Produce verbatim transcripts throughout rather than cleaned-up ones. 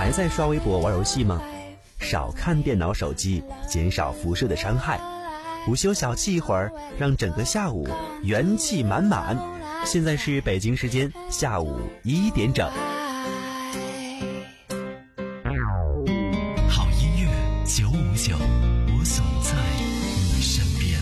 还在刷微博玩游戏吗？少看电脑手机，减少辐射的伤害。午休小憩一会儿，让整个下午元气满满。现在是北京时间下午一点整。 好音乐九五九，我总在你身边。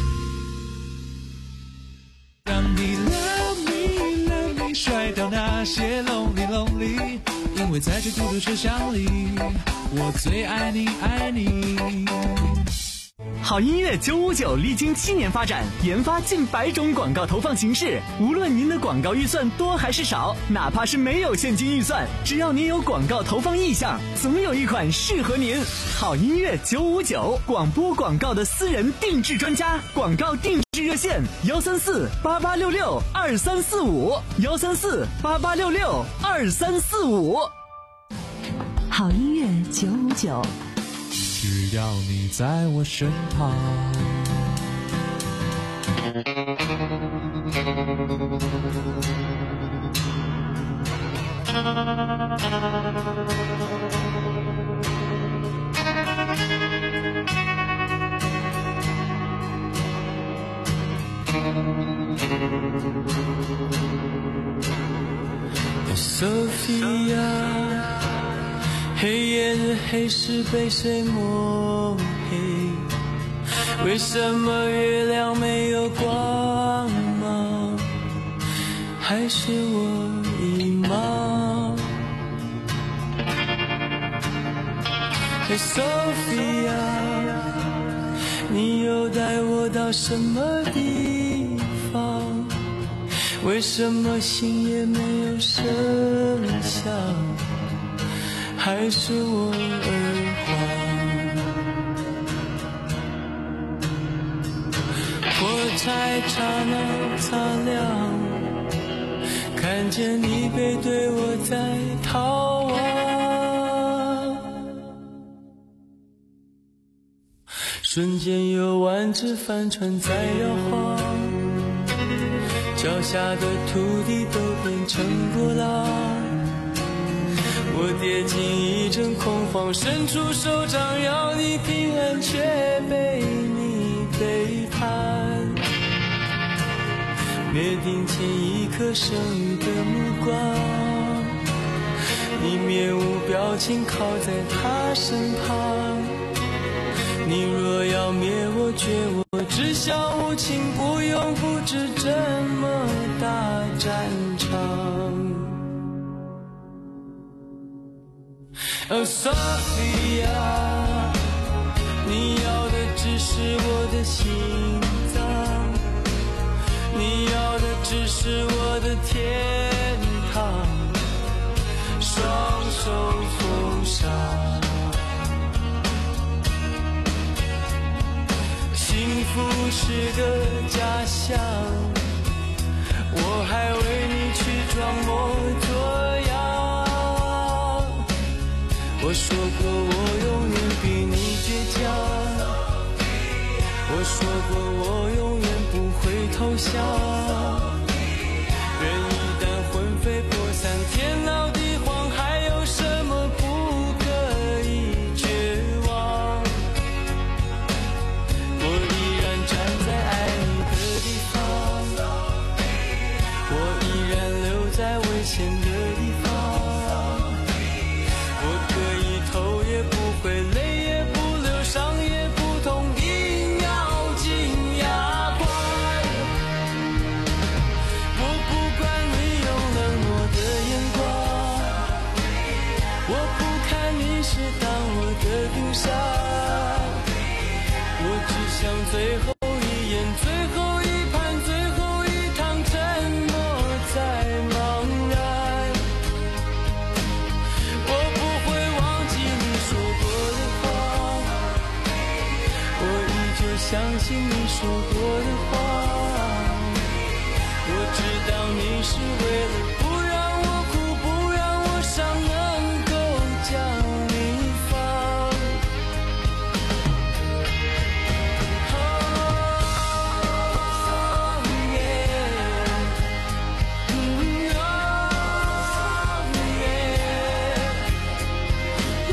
让你 love me love me， 甩掉那些 lonely lonely， 因为在这孤独车厢里，我最爱你爱你。 好音乐九五九历经七年发展，研发近百种广告投放形式。无论您的广告预算多还是少，哪怕是没有现金预算，只要您有广告投放意向，总有一款适合您。好音乐九五九，广播广告的私人定制专家，广告定制热线幺三四八八六六二三四五幺三四八八六六二三四五。 好音乐九五九。 只要你在我身旁，Sophia， 黑夜的黑是被谁抹黑？为什么月亮没有光芒？还是我遗忘？嘿 Sophia， 你又带我到什么地方？为什么心也没有声响？还是我耳环？火柴刹那擦亮，看见你背对我在逃亡，瞬间有万只帆船在摇晃，脚下的土地都变成波浪，我跌进一阵恐慌，伸出手掌要你平安，却被你背叛，灭顶前一颗生鱼的目光，你面无表情靠在他身旁，你若要灭我绝我只想无情，不用布置这么大战场。Oh Sophia， 你要的只是我的心脏，你要的只是我的天堂，双手奉上，幸福是个假象，我还为你去装模作样。我说过我永远比你倔强，我说过我永远不会投降，人一旦魂飞魄散，天老地荒，还有什么不可以绝望？我依然站在爱你的地方，我依然留在危险的地方，我可以头也不回，泪也不流，伤也不痛，硬要紧牙关。我不管你用冷漠的眼光，我不看你是当我的冰山，我只想最后一眼，最后一盘，最后一趟，沉默在茫然。我不会忘记你说过的话，我依旧相信你说过的话，我知道你是为了不让我哭，不让我伤，能够将你放。Oh, yeah. Mm, oh, yeah.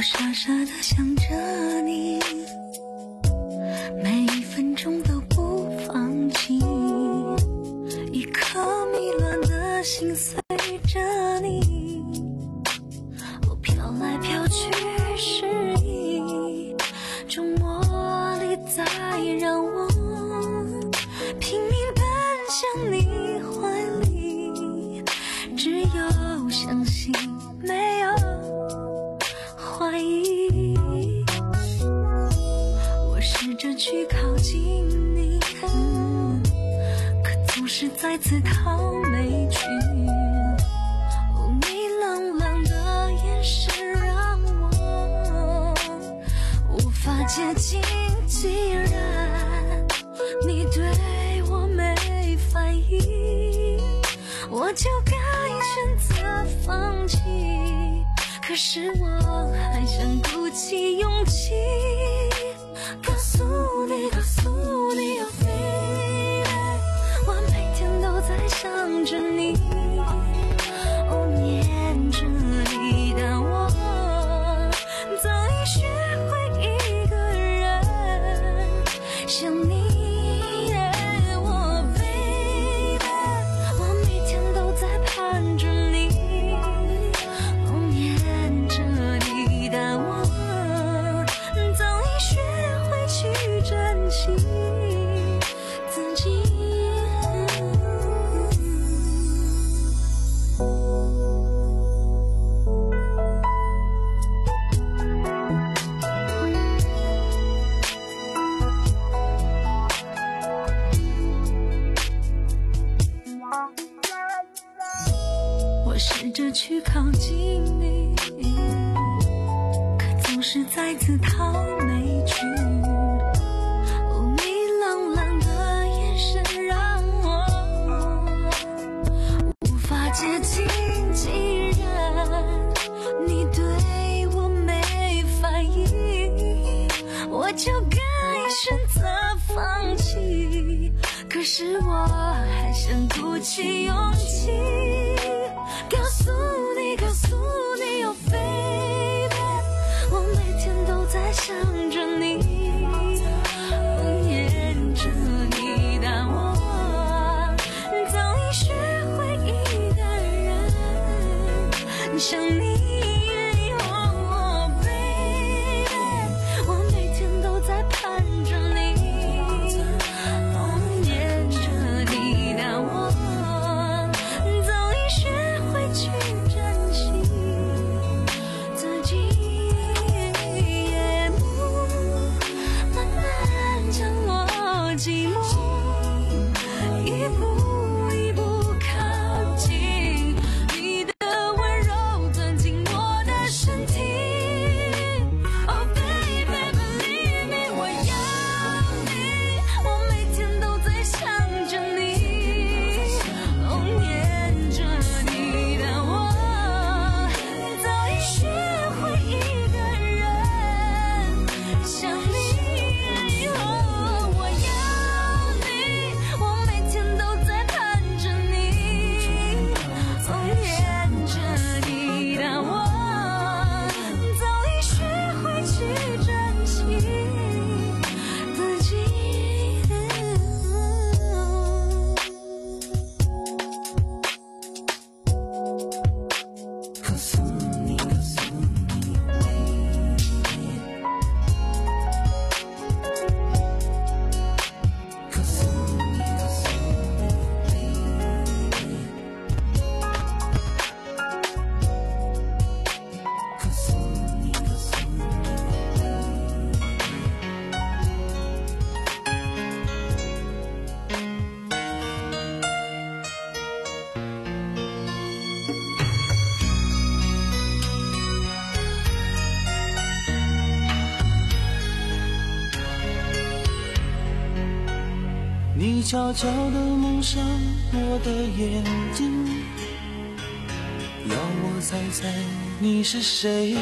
我傻傻地想着你，每一分钟都不放弃，一颗迷乱的心随着你，我飘来飘去失意，种魔力在让我拼命奔向你怀里，只有相信没有怀疑，我试着去靠近你，嗯，可总是再次逃没去，哦，你冷冷的眼神让我无法接近，既然你对我没反应，我就该选择放弃，可是我还想鼓起勇气告诉你，告诉你哦 baby， 我每天都在想着你，哦，念着你，但我早已学会一个人想你，我 baby， 我每天都在盼着你，哦，念着你，但我早已学会去珍惜自己。我试着去靠近你，可总是再次逃没去，哦，你冷冷的眼神让我无法接近，既然你对我没反应，我就该选择放弃，可是我还想鼓起勇气告诉你，告诉你哦 baby， 我每天都在想着你，哦，念着你，但我早已学会一个人想你，哦 baby， 我每天都在盼着你，哦，念着你，但我早已学会去珍惜自己，夜幕慢慢将我寂寞一步一步靠近，你的温柔钻进我的身体， Oh baby believe me， 我要你，我每天都在想着你，哦，念着你，但我早已学会一个人想你，哦，我要你，我每天都在盼着你，哦，念着你，但我早已学会去珍惜自己。告诉你，告诉你 baby， 告诉你，告诉你 baby， 告诉你，告诉你你悄悄地蒙上我的眼睛，要我猜猜你是谁，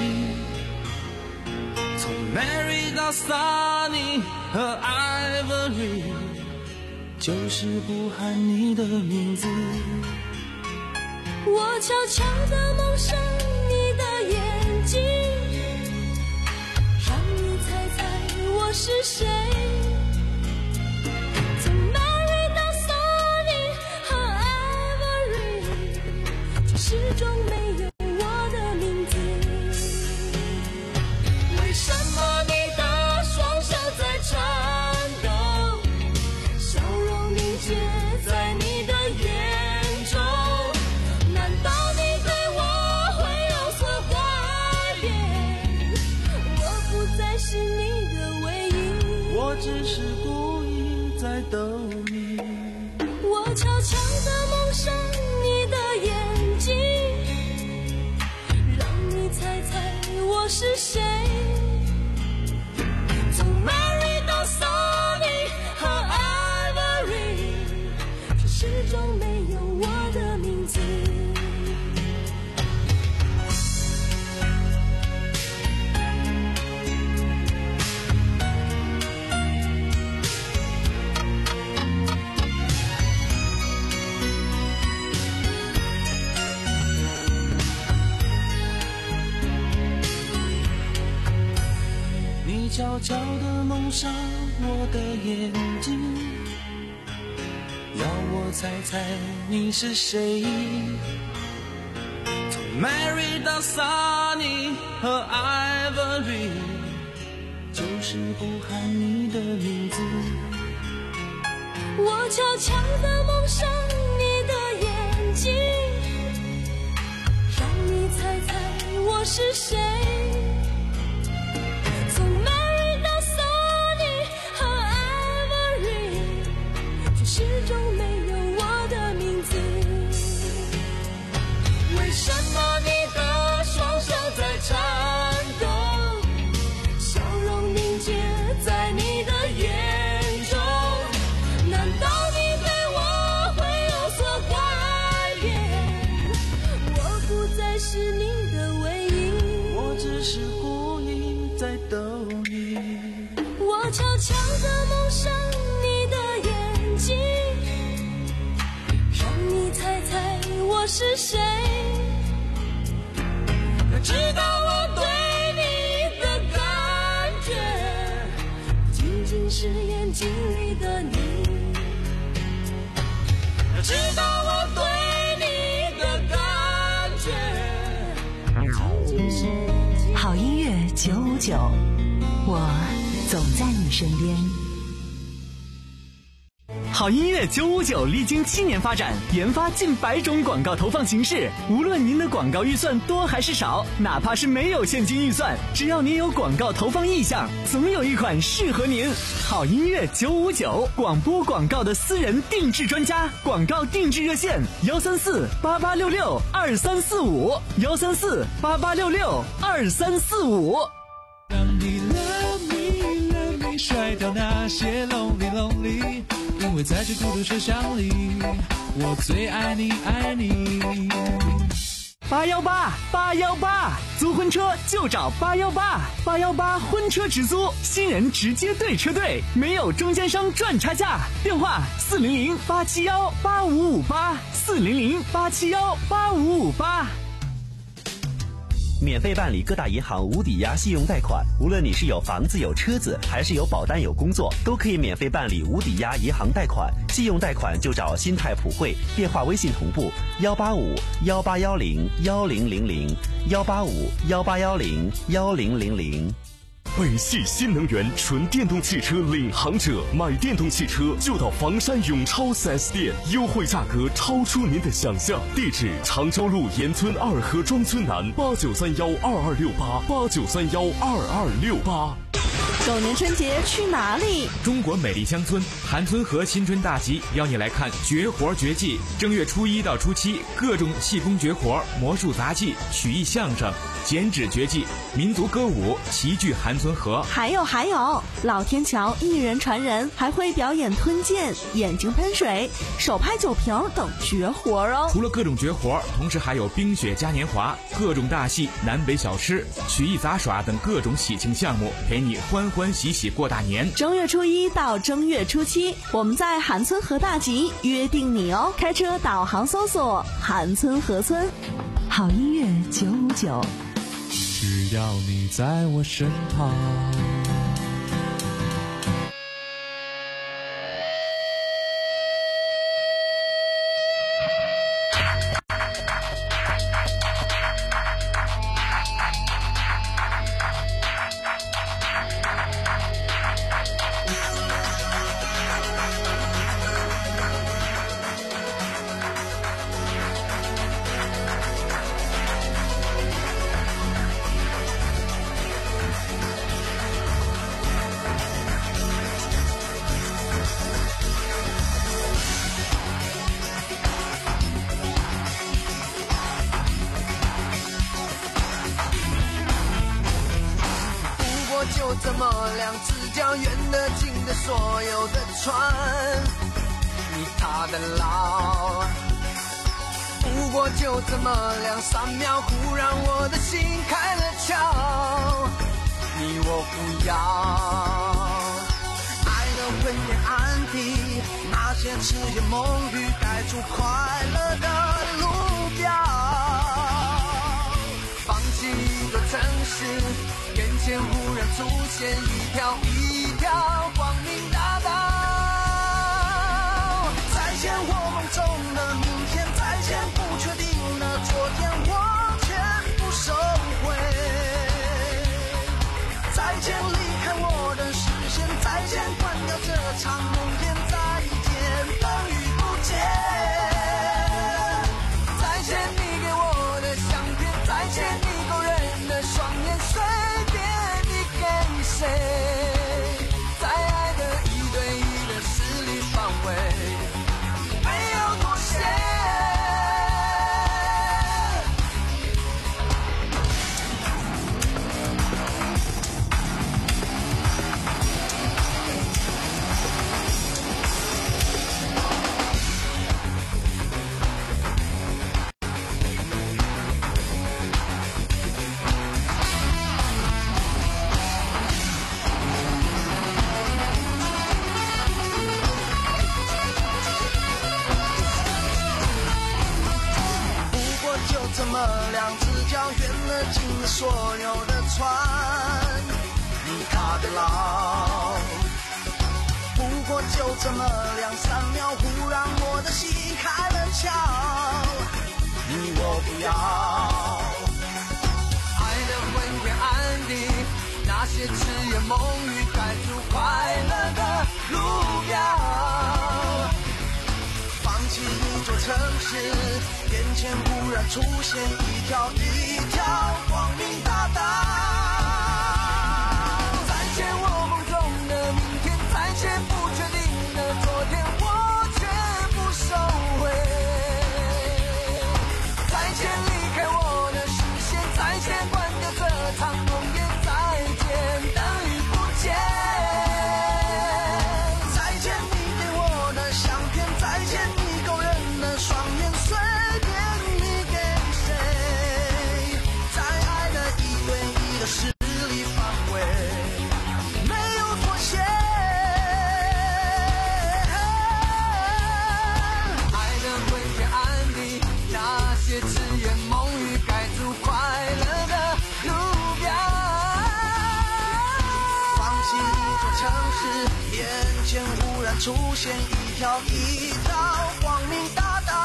从 Mary 到 Sunny 和 Ivory， 就是不喊你的名字。 我悄悄地蒙上你的眼睛， 我是谁。从 Mary 到 Sunny 和 Ivory， 却始终没有我的名字。为什么你的双手在颤抖，笑容凝结在你的眼中？难道你对我会有所怀念？我不再是你的唯一， 我只是故意在逗你。 我悄悄地蒙上你的眼睛，让你猜猜我是谁。从 Mary 到 Sunny 和 Ivory， 却始终没有我的名字。 你悄悄地蒙上我的眼睛，要我猜猜你是谁。从 Mary 到 Sunny 和 Ivory， 就是不喊你的名字。 我悄悄地蒙上你的眼睛，让你猜猜我是谁。从 Mary 到 Sunny 和 Ivory， 却始终没有我的名字。为什么你的双手在颤抖，笑容凝结在你的眼中？难道你对我会有所怀念？我不再是你的唯一， 我只是故意在逗你。 我悄悄地蒙上你的眼睛，让你猜猜我是谁。直到我对你的感觉，仅仅是眼睛里的你。直到我对你的感觉，仅仅是眼睛。 好音乐九五九，我总在你身边。 好音乐九五九历经七年发展，研发近百种广告投放形式。无论您的广告预算多还是少，哪怕是没有现金预算，只要您有广告投放意向，总有一款适合您。好音乐九五九，广播广告的私人定制专家，广告定制热线：幺三四八八六六二三四五，幺三四八八六六二三四五。 让你 love me love me， 甩掉那些 lonely lonely， 因为在这孤独车厢里，我最爱你爱你。 八幺八八幺八，租婚车就找八幺八，八幺八婚车直租，新人直接对车队，没有中间商赚差价。电话四零零八七幺八五五八，四零零八七幺八五五八。 免费办理各大银行无抵押信用贷款，无论你是有房子有车子，还是有保单有工作，都可以免费办理无抵押银行贷款。信用贷款就找新泰普惠，电话微信同步幺八五幺八幺零幺零零零幺八五幺八幺零幺零零零。 北汽新能源纯电动汽车领航者，买电动汽车就到房山永超 四 S 店，优惠价格超出您的想象。地址：常州路沿村二河庄村南，八九三幺二二六八八九三幺二二六八。 狗年春节去哪里？ 中国美丽乡村韩村河新春大集邀你来看绝活绝技。正月初一到初七，各种气功绝活、魔术杂技、曲艺相声、剪纸绝技、民族歌舞齐聚韩村河。 还有还有，老天桥一人传人，还会表演吞剑、眼睛喷水、手拍酒瓶等绝活哦。 除了各种绝活，同时还有冰雪嘉年华、各种大戏、南北小吃、曲艺杂耍等各种喜庆项目，陪你欢欢喜喜过大年。 正月初一到正月初七，我们在韩村河大集约定你哦。开车导航搜索韩村河村。 好音乐九五九， 只要你在我身旁， 就这么两只脚远的近的所有的船，你踏的牢，不过就这么两三秒，忽然我的心开了窍，你我不要爱的昏天暗地，那些痴言梦语盖住快乐的路标，放弃一座城市，眼前忽然出现一条一条光明大道，再见我梦中的明天，再见不确定的昨天，我全部收回，再见离开我的视线，再见关掉这场梦魇，再见等于不见，再见你给我的相片，再见你勾人的双眼，随便你给谁，在爱的一对一的势力范围，没有妥协。这么两只脚远了近了所有的船，你踏的牢，不过就这么两三秒，忽然我的心开了窍，你我不要爱的昏天暗地，那些痴言梦语盖住快乐的路标，放弃一座城市，眼前忽然出现一条一条光明大道，再见我梦中的明天，再见不确定的昨天，我全部收回，再见离开我的视线，再见关掉这场梦魇，再见等于不见，再见你给我的相片，再见你勾人的双眼，随便你给谁，在爱的一对一的势力范围，没有妥协，爱的昏天暗地，那些痴言梦语盖住快乐的路标，放弃一座城市，眼前忽然出现一条一条光明大道，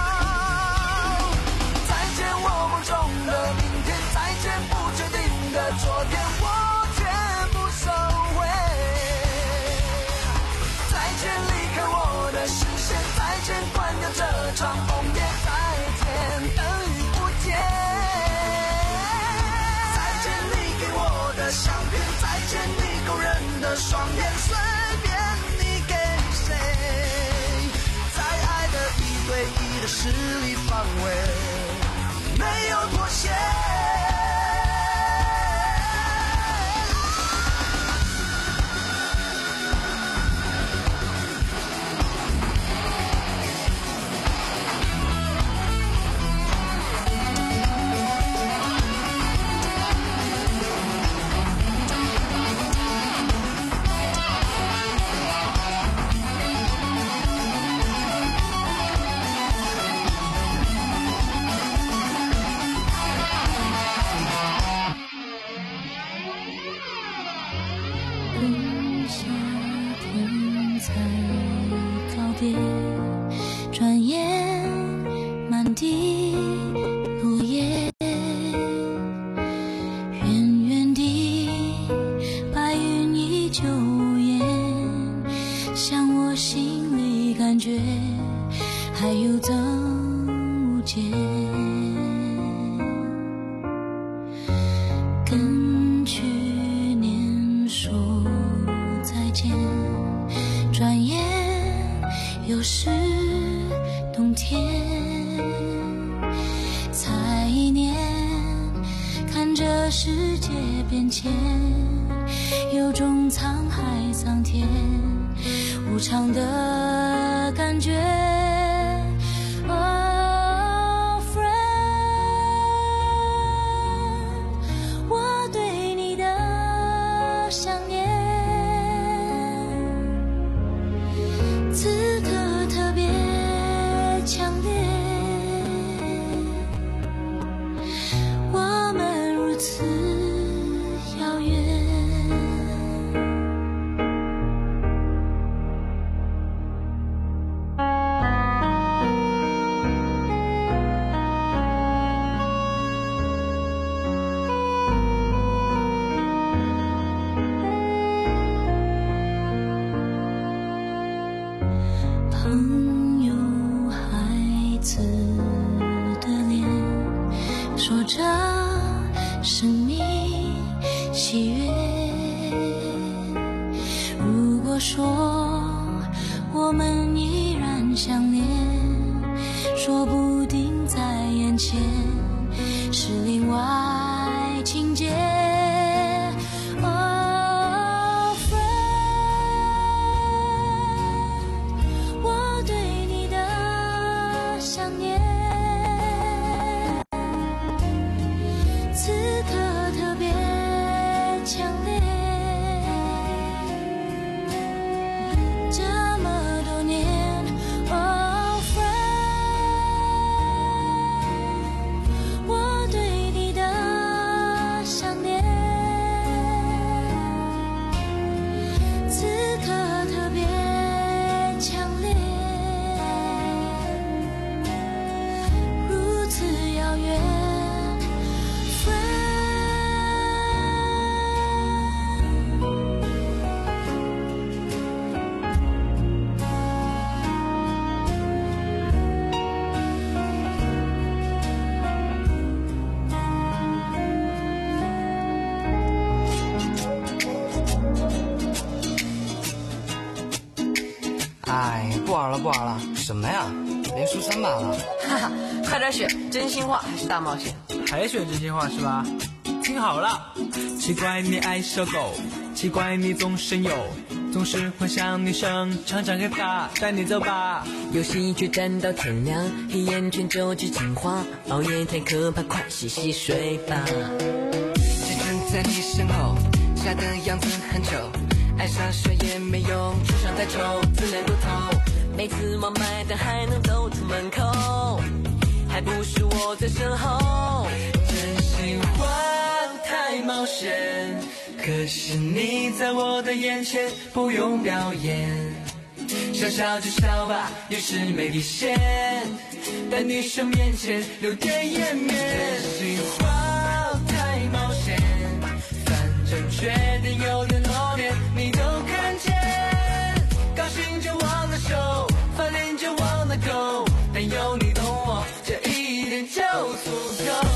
再见我梦中的明天，再见不确定的昨天，我全部收回，再见离开我的视线，再见关掉这场梦魇，再见等于不见，再见你给我的相片，再见你勾人的双眼，随便你给谁，在爱的一对一的势力范围，没有妥协。 转眼满地落叶，远远地白云依旧无言，像我心里感觉还有增无减，跟去年说再见，转眼又是冬天，才一年，看着世界变迁， 有种沧海桑田无常的感觉。Oh friend， 我对你的想念此刻特别强烈，我们如此遥远。朋友孩子的脸，说着生命喜悦。如果说我们依然相恋，说不定在眼前是另外情节。 哎，不玩了不玩了，什么呀？连输三把了。 哈哈，快点选真心话还是大冒险？ 还选真心话是吧？听好了，奇怪你爱小狗，奇怪你总神游，总是幻想女生常常给他带你走吧。 游戏却站到天亮，一眼全就知情话，熬夜太可怕，快洗洗睡吧。 只站在你身后，傻的样子很丑，爱上谁也没用，出场太丑，自恋过头。 每次忘买单还能走出门口，还不是我在身后。 真心话太冒险，可是你在我的眼前不用表演，笑笑就笑吧，有时没底线，在女生面前留点颜面。真心话太冒险，反正缺点有点露脸，你都看见。高兴就忘了手，翻脸就忘了狗，但有你懂我，这一点就足够。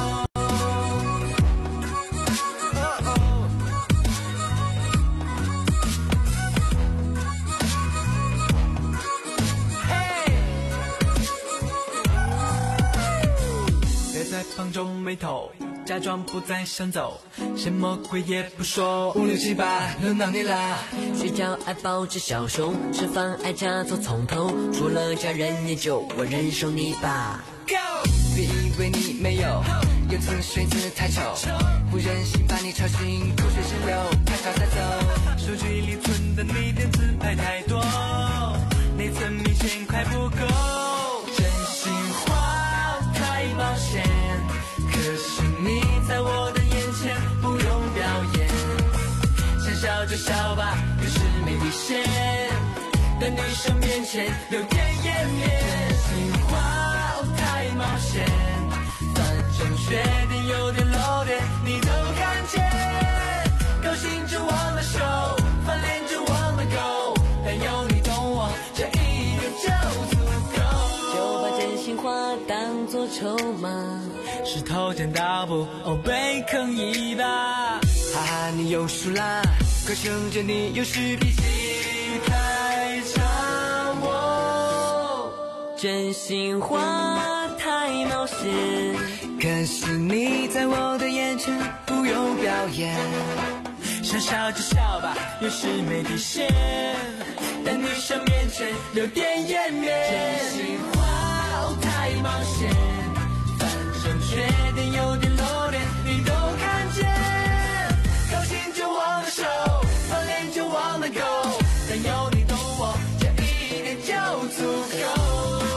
在旁皱眉头，假装不再想走，什么鬼也不说。 五六七八，轮到你啦！ 睡觉爱抱着小手，吃饭爱假作从头，除了家人也就我忍受你吧。 Go！ 别以为你没有，有次睡姿太丑，不忍心把你吵醒，口水直流，拍照再走。 手机里存的你点自拍太多，内存明显快不够。 真心话太冒险，可是你在我的眼前不用表演，想笑就笑吧，有时没底线，在女生面前留点颜面。真心话太冒险，反正缺点有点露脸，你都看见。高兴就忘了手，翻脸就忘了狗，但有你懂我，这一点就足够。 就把真心话当作筹码， 石头剪刀布，哦，被坑一把。 哈哈，你又输啦！可剩着你有时脾气太差。我真心话太冒险， 可是你在我的眼前不用表演， 想笑就笑吧，有时没底线，在女生面前留点颜面。真心话太冒险，反正缺点有点露脸，你都看见。高兴就忘了手，翻脸就忘了狗，但有你懂我，这一点就足够。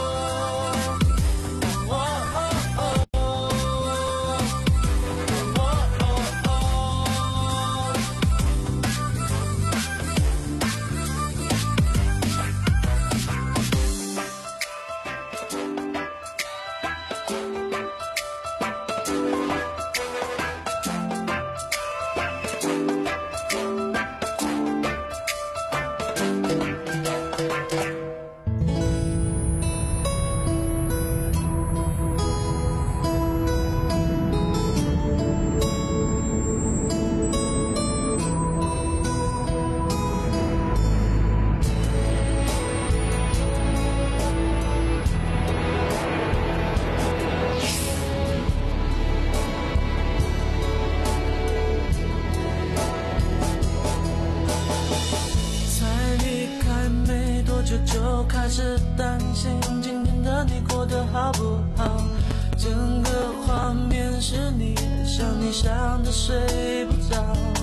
就开始担心今天的你过得好不好，整个画面是你，想你想的睡不着，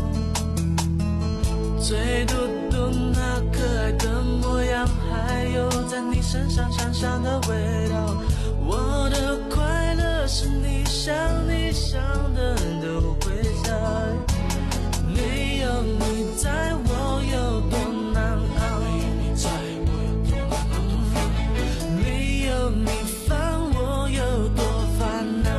最嘟嘟那可爱的模样，还有在你身上香香的味道。我的快乐是你想你想的都会在，没有你在我有多难熬，你烦我有多烦恼，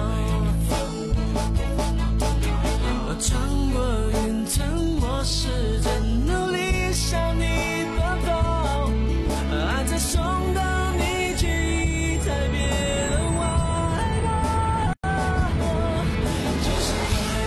我穿过云层，我试着努力向你奔跑，爱在送到你记忆才变得我害怕，就是快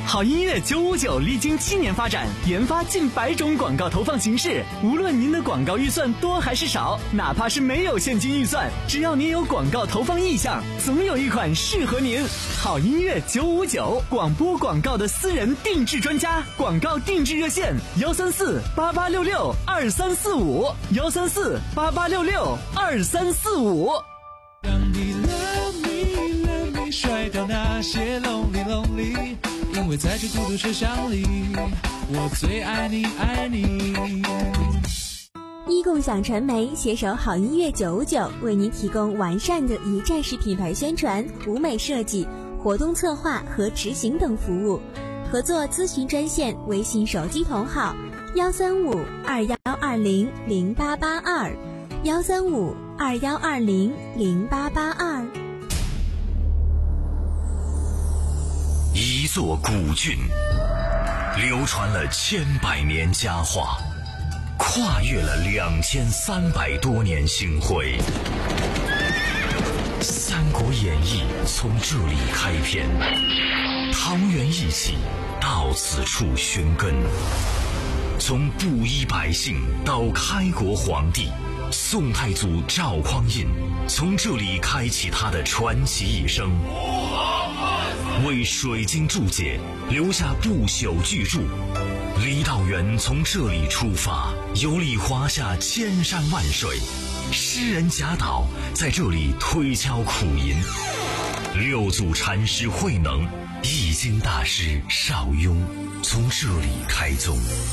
好音乐九五九历经七年发展，研发近百种广告投放形式。无论您的广告预算多还是少，哪怕是没有现金预算，只要您有广告投放意向，总有一款适合您。好音乐九五九，广播广告的私人定制专家，广告定制热线：幺三四八八六六二三四五，幺三四八八六六二三四五。 让你 love me love me 甩掉那些 lonely lonely， 因为在这孤独车厢里，我最爱你爱你。 一共享传媒携手好音乐九五九，为您提供完善的一站式品牌宣传、舞美设计、活动策划和执行等服务。合作咨询专线：微信手机同号幺三五二幺二零零八八二，幺三五二幺二零零八八二。 一座古郡，流传了千百年佳话，跨越了两千三百多年星辉。《三国演义》从这里开篇，桃园义气到此处寻根。从布衣百姓到开国皇帝，宋太祖赵匡胤从这里开启他的传奇一生，为水晶注解留下不朽巨著。李道元从这里出发，游历华夏千山万水，诗人贾岛在这里推敲苦吟，六祖禅师慧能、易经大师邵雍从这里开宗。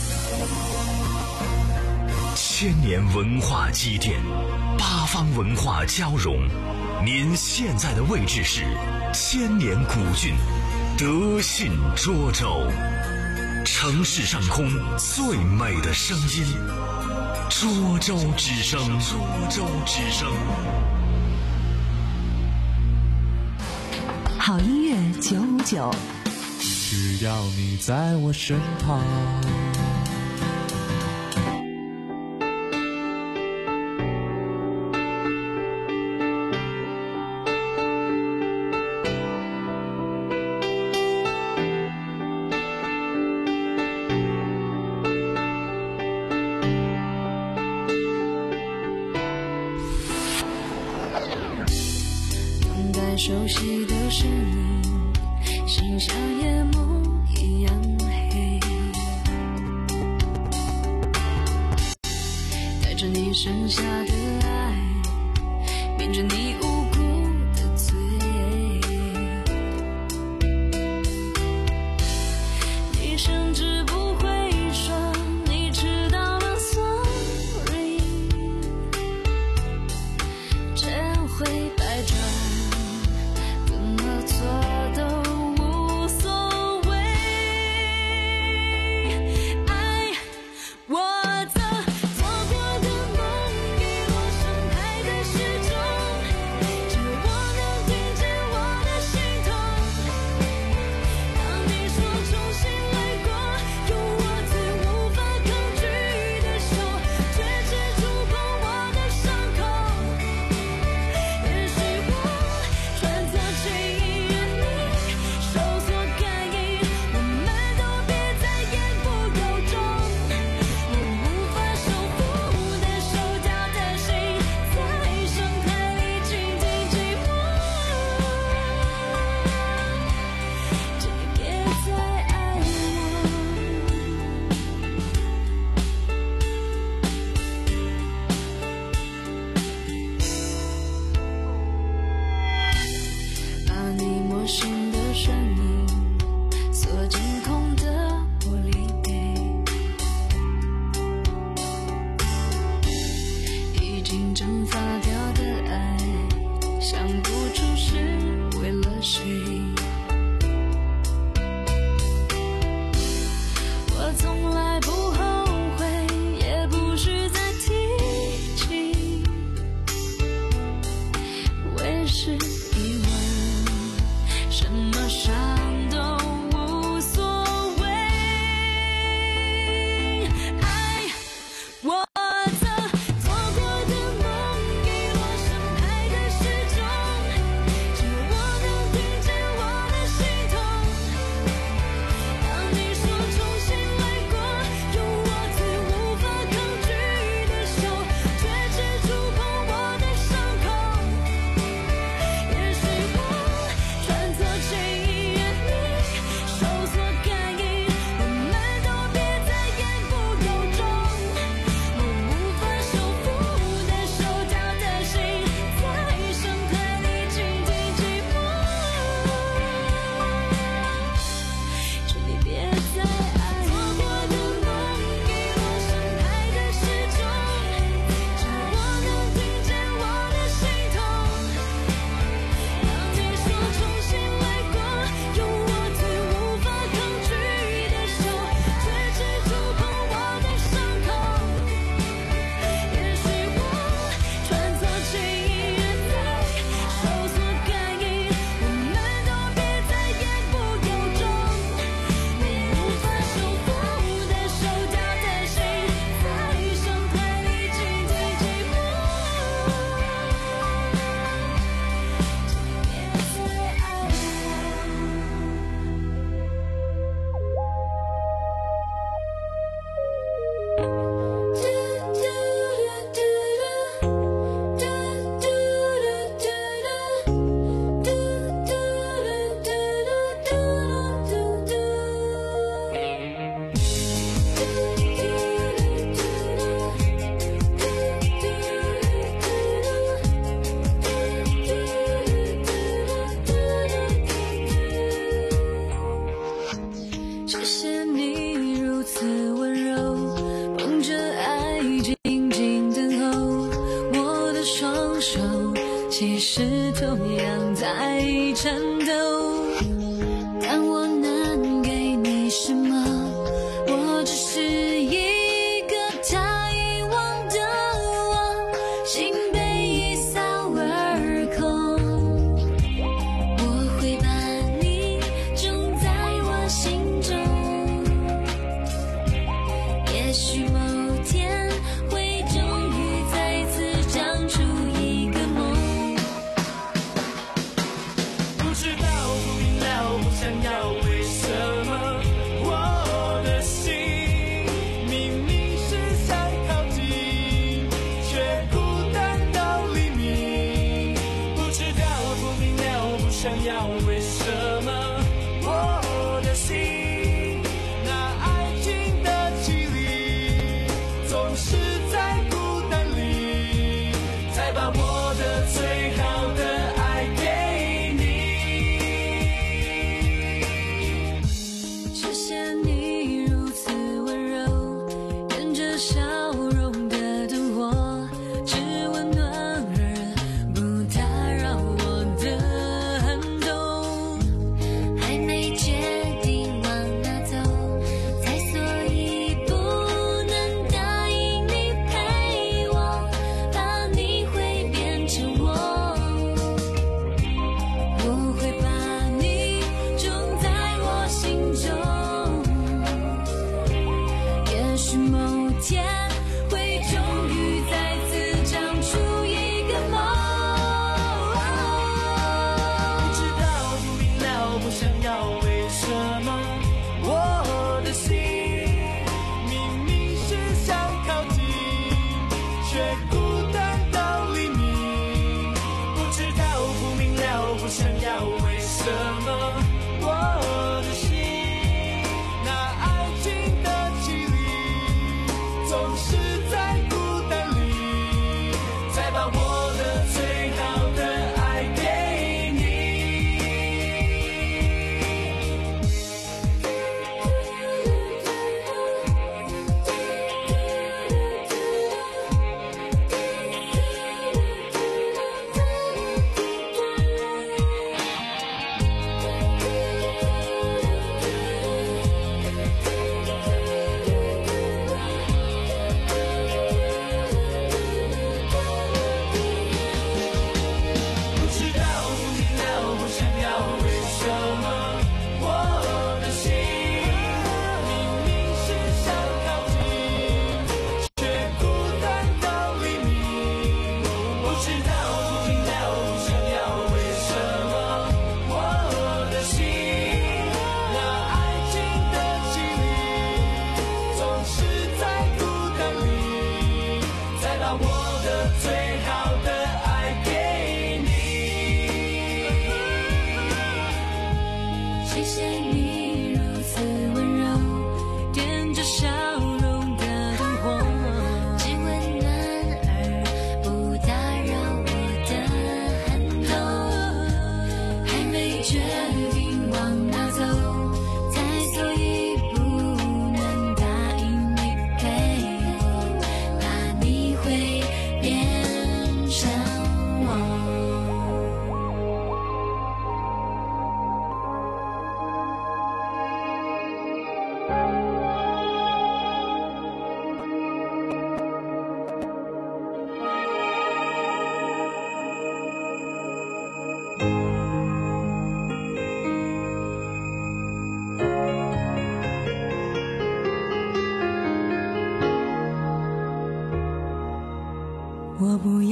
千年文化积淀，八方文化交融。您现在的位置是千年古郡德信涿州，城市上空最美的声音，涿州之声。涿州之声。 好音乐九五九， 只要你在我身旁。 熟悉的身影，心像夜幕一样黑，带着你剩下的爱，抿着你无辜的嘴，你甚至不会说你知道了 sorry， 这样会百转，错都无所谓，爱我的做过的梦，遗落伤害的时钟，只我能听见我的心痛。当你说重新来过，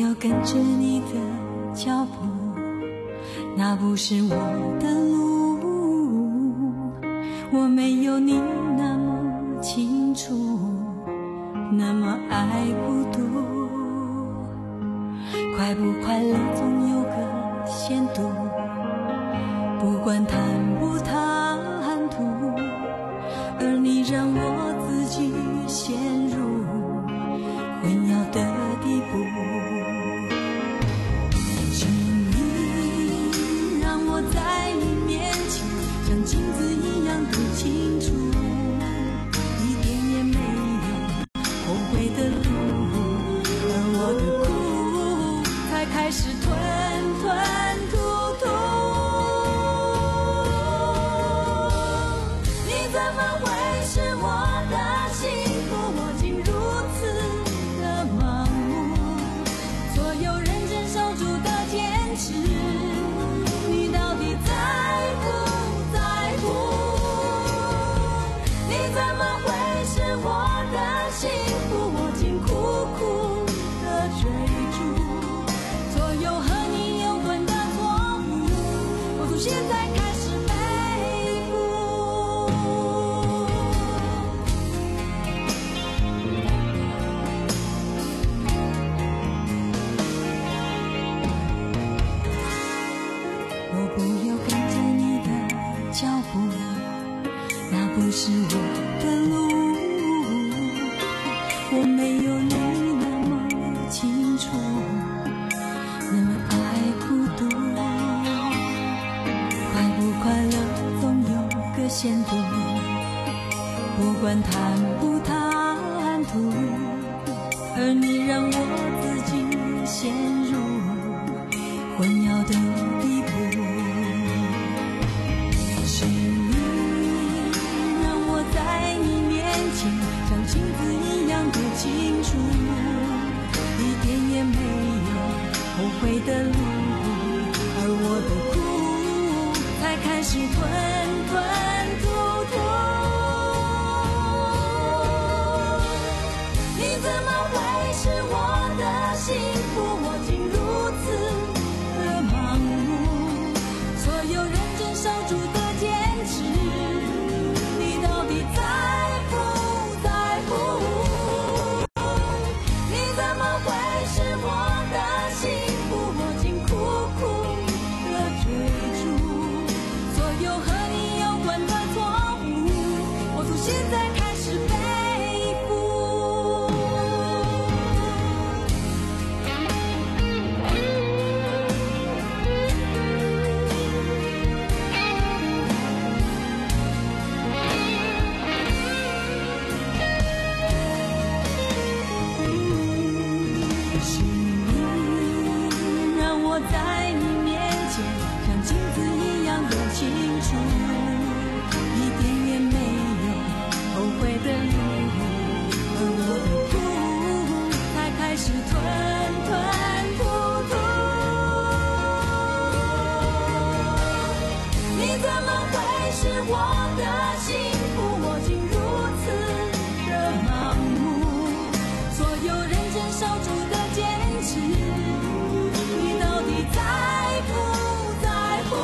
要跟着你的脚步，那不是我的路，我没有你那么清楚，那么爱孤独。快不快乐总有个限度，不管谈不谈吐，而你让我自己陷入混淆的地步。请你让我在你面前像镜子一样都清楚，一点也没有后悔的路，而我的苦才开始吞吞吐吐。你怎么会是我的幸福？我竟如此的盲目，所有认真守住的坚持，你到底在不在乎？你怎么会是我的幸福？我竟苦苦的追逐，所有和你有关的错误，我从现在开始背负。我不要跟着你的脚步，那不是我的路，我没有你那么清楚，那么爱孤独。快不快乐总有个限度，不管谈不谈吐，而你让我自己陷入混淆的地步。请你让我在你面前像镜子一样的清楚，一点也没有后悔的路，而我的苦才开始吞吞吐吐。你怎么会是我的幸福？我竟如此的盲目，所有认真守住的坚持，你到底在不在乎？你怎么会是我的幸福？我竟苦苦的追逐，所有和你有关的错误，我从现在开始背负。请你让我在你面前像镜子一样的清楚，一点也没有后悔的路，而我的苦才开始吞吞吐吐。你怎么会是我的幸福？我竟如此的盲目，所有认真守住的坚持，你到底在不在乎？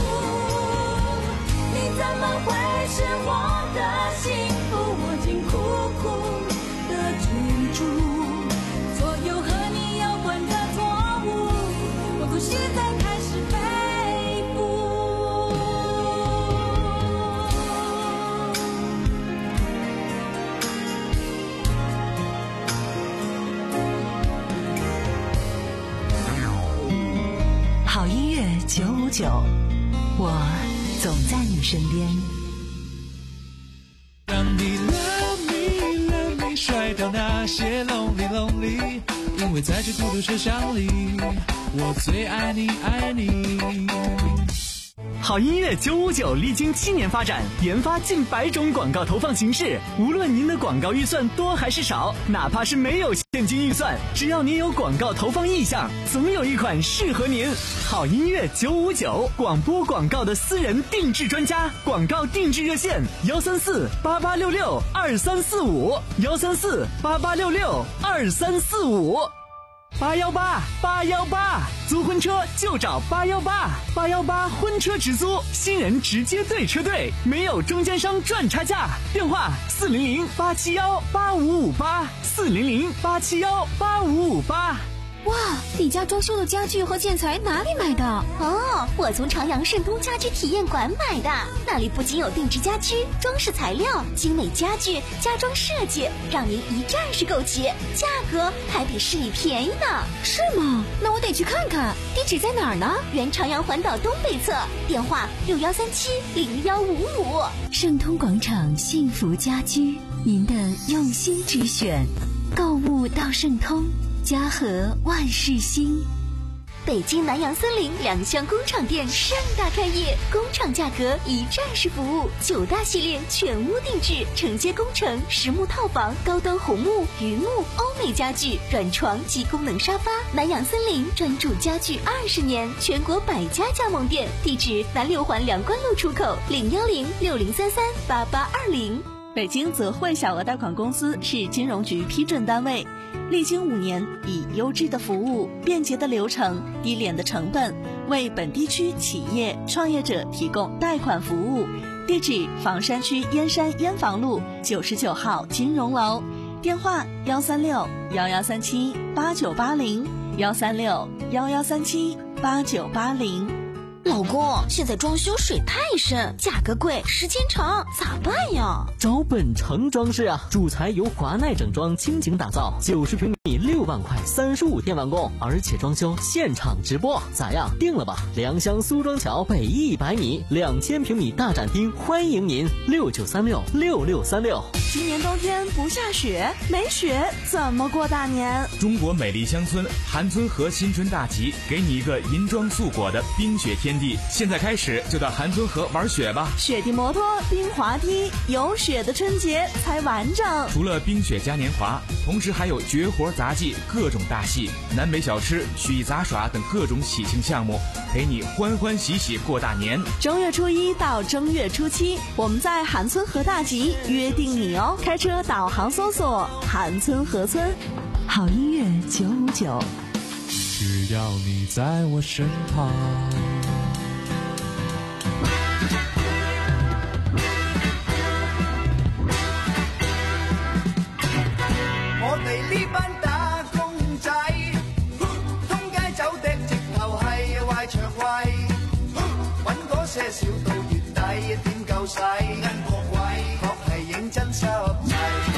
你怎么会是我的幸福？我竟苦苦的追逐，所有和你有关的错误，我从现在开始背负。 好音乐九五九，我总在你身边。 让你 love me love me 甩掉那些 lonely lonely， 因为在这孤独车厢里，我最爱你爱你。 好音乐九五九历经七年发展，研发近百种广告投放形式。无论您的广告预算多还是少，哪怕是没有现金预算，只要您有广告投放意向，总有一款适合您。好音乐九五九，广播广告的私人定制专家，广告定制热线：幺三四八八六六二三四五，幺三四八八六六二三四五。 八幺八八幺八，租婚车就找八幺八八幺八婚车直租，新人直接对车队，没有中间商赚差价。电话四零零八七幺八五五八，四零零八七幺八五五八。 哇，你家装修的家具和建材哪里买的？哦，我从长阳盛通家居体验馆买的，那里不仅有定制家居、装饰材料、精美家具、家装设计，让您一站式购齐，价格还比市里便宜呢。是吗？那我得去看看。地址在哪儿呢？原长阳环岛东北侧，电话六幺三七零幺五五。 盛通广场幸福家居，您的用心之选，购物到盛通。家和万事兴。 北京南阳森林两厢工厂店盛大开业，工厂价格一站式服务，九大系列全屋定制，承接工程、实木套房、高端红木、榆木、欧美家具、软床及功能沙发。南阳森林专注家具二十年，全国百家加盟店，地址南六环梁关路出口，零幺零六零三三八八二零。 北京泽汇小额贷款公司是金融局批准单位，历经五年，以优质的服务、便捷的流程、低廉的成本，为本地区企业创业者提供贷款服务。地址：房山区燕山燕房路九十九号金融楼，电话：幺三六幺幺三七八九八零，幺三六幺幺三七八九八零。 老公，现在装修水太深，价格贵，时间长，咋办呀？ 找本城装饰啊，主材由华奈整装倾情打造，九十平米六万块，三十五天完工，而且装修现场直播，咋样？定了吧？良乡苏庄桥北一百米，两千平米大展厅，欢迎您，六九三六六六三六。 今年冬天不下雪，没雪怎么过大年？ 中国美丽乡村韩村河新春大集，给你一个银装素裹的冰雪天地。现在开始就到韩村河玩雪吧！ 雪地摩托、冰滑梯，有雪的春节才完整。 除了冰雪嘉年华，同时还有绝活杂技、各种大戏、南北小吃、曲艺杂耍等各种喜庆项目，陪你欢欢喜喜过大年。 正月初一到正月初七，我们在韩村河大集约定你哦！开车导航搜索韩村河村。 好音乐九五九， 只要你在我身旁。 我哋呢班打工仔，通街走的直頭係壞腸胃，揾嗰些少到月底點夠使？因個鬼確係認真濕滯，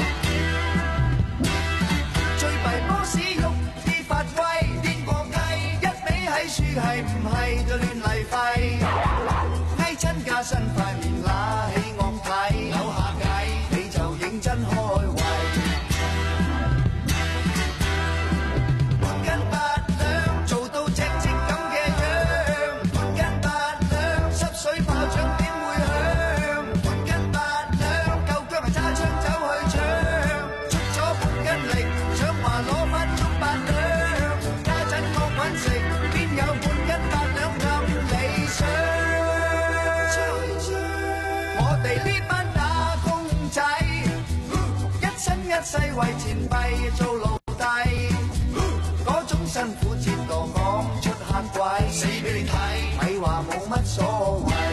最弊 boss 喐啲發威，癲過雞，一味喺樹係唔係就亂嚟廢，翳親加身塊面揦起惡睇，扭下計你就認真開胃。世為錢幣做奴隸，嗰種辛苦折墮講出嚇鬼，死俾你睇，咪話冇乜所謂。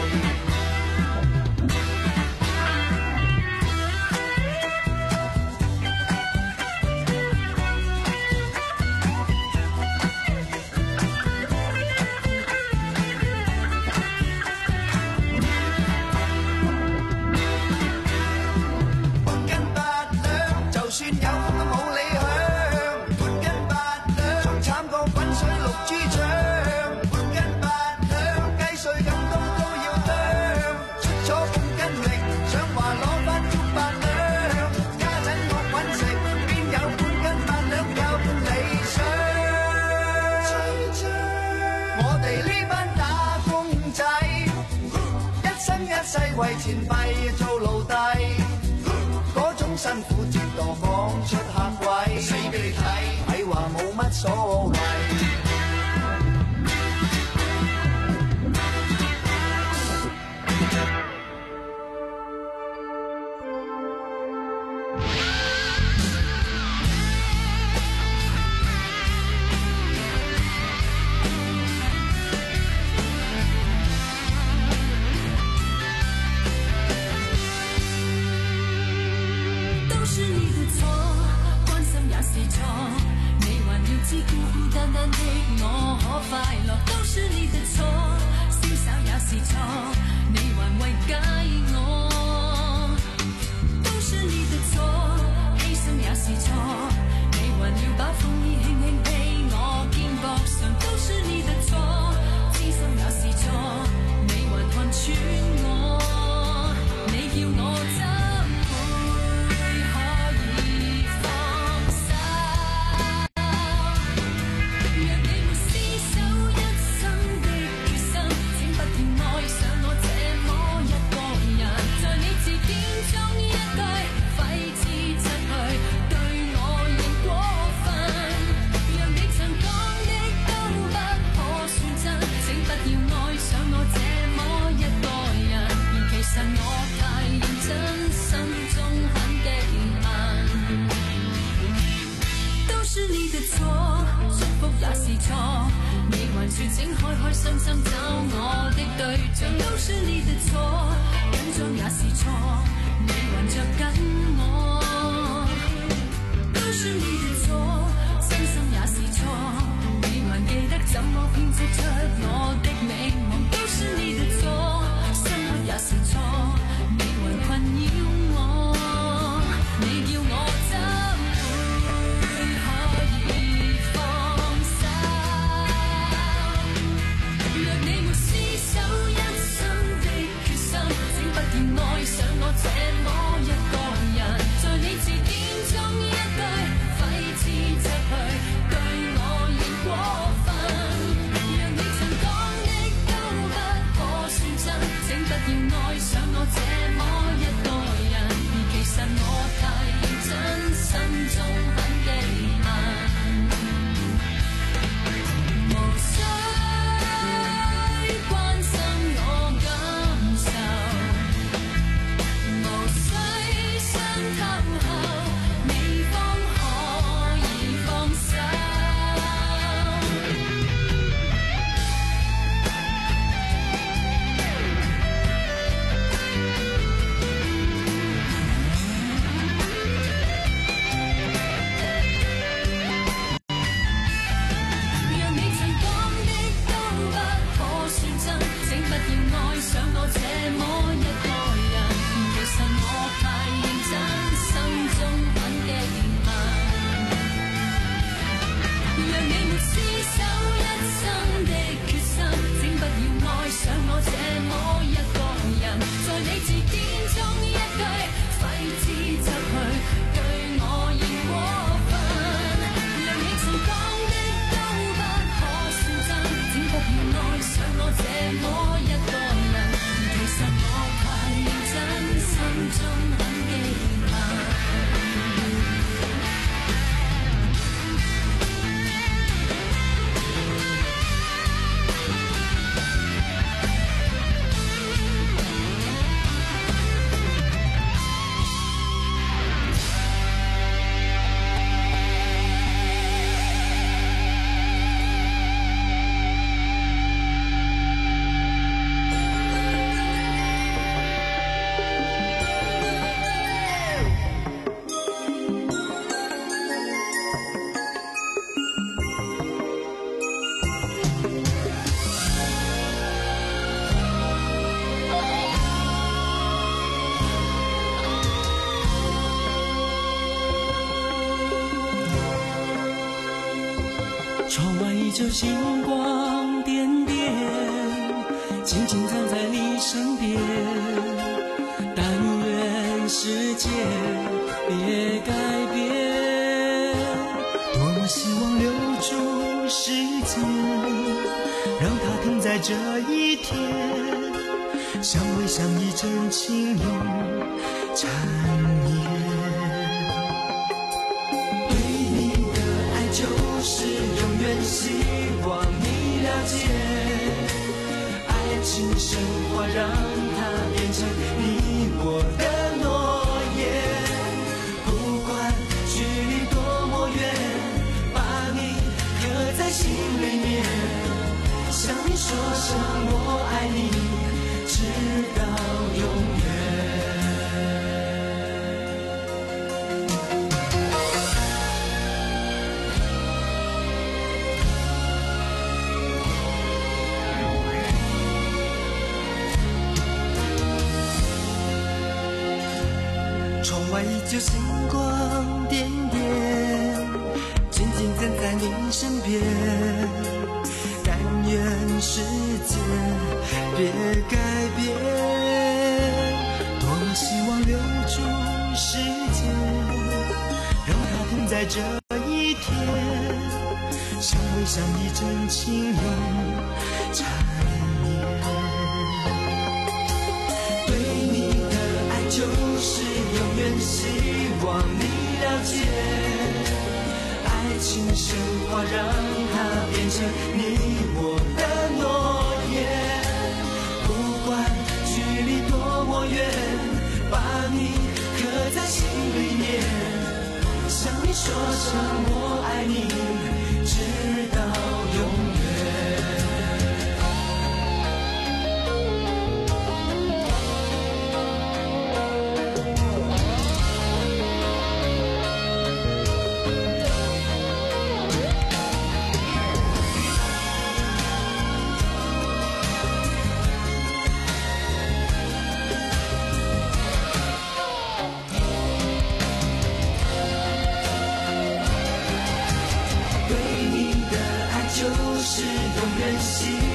世為錢幣做奴隸，嗰種辛苦折墮講出嚇鬼，死俾你睇，咪話冇乜所謂。 錯，關心也是錯，你還要知孤孤單單的我可快樂，都是你的錯，瀟灑也是錯，你還為解我，都是你的錯，犧牲也是錯，你還要把風衣輕輕披我肩膊上，都是你的錯，痴心也是錯，你還看穿我，你叫我怎會可以放手？若你沒廝守一生的決心，請不要愛上我這麼一個人，在你字典中一句揮之則去，對我仍過分。讓你曾講的都不可算真，請不要愛上我這麼一個人，而其實我太認真，心中很激恨。都是你的錯，祝福也是錯，你還說請開開心心找我的對象，都是你的錯，緊張也是錯，你還着緊我，都是你的錯，真心也是錯，你還記得怎麼編織出我的美夢，都是你的錯，深刻也是錯，你還困擾我，你叫我怎會可以放手？若你沒廝守一生的決心，請不要愛上我這麼一個人，在你字典中一句揮之則去，對我仍過分。讓你曾講的都不可算真，請不要愛上我這麼一個人，而其實我太認真，心中很激恨。無需關心我感受，無需傷透後，你方可以放手。讓你曾講的都不可算真，請不要愛上我這麼一個人，其實我太認真，心中很激恨。讓你沒廝守一生的決心，請不要愛上我這麼一個人，在你字典中一句揮之則去，對我仍過分。讓你曾講的都不可算真，請不要愛上我這麼一個人，其實我太認真，心中很激恨。 窗外依旧星光点点，静静站在你身边。但愿世界别改变，多么希望留住时间，让它停在这一天，相偎相依，真情永缠绵。就是永远希望你了解，爱情升华，让它变成你我的诺言。不管距离多么远，把你刻在心里面，向你说声我爱你，直到永远。 怀依旧星光点点，静静站在你身边。但愿世界别改变，多么希望留住时间，让它停在这一天，相偎相依真情永缠绵。对你的爱就是永远希望你了解，爱情神话让它变成你我的诺言。不管距离多么远，把你刻在心里面，向你说声我爱你，直到永远。就是永远希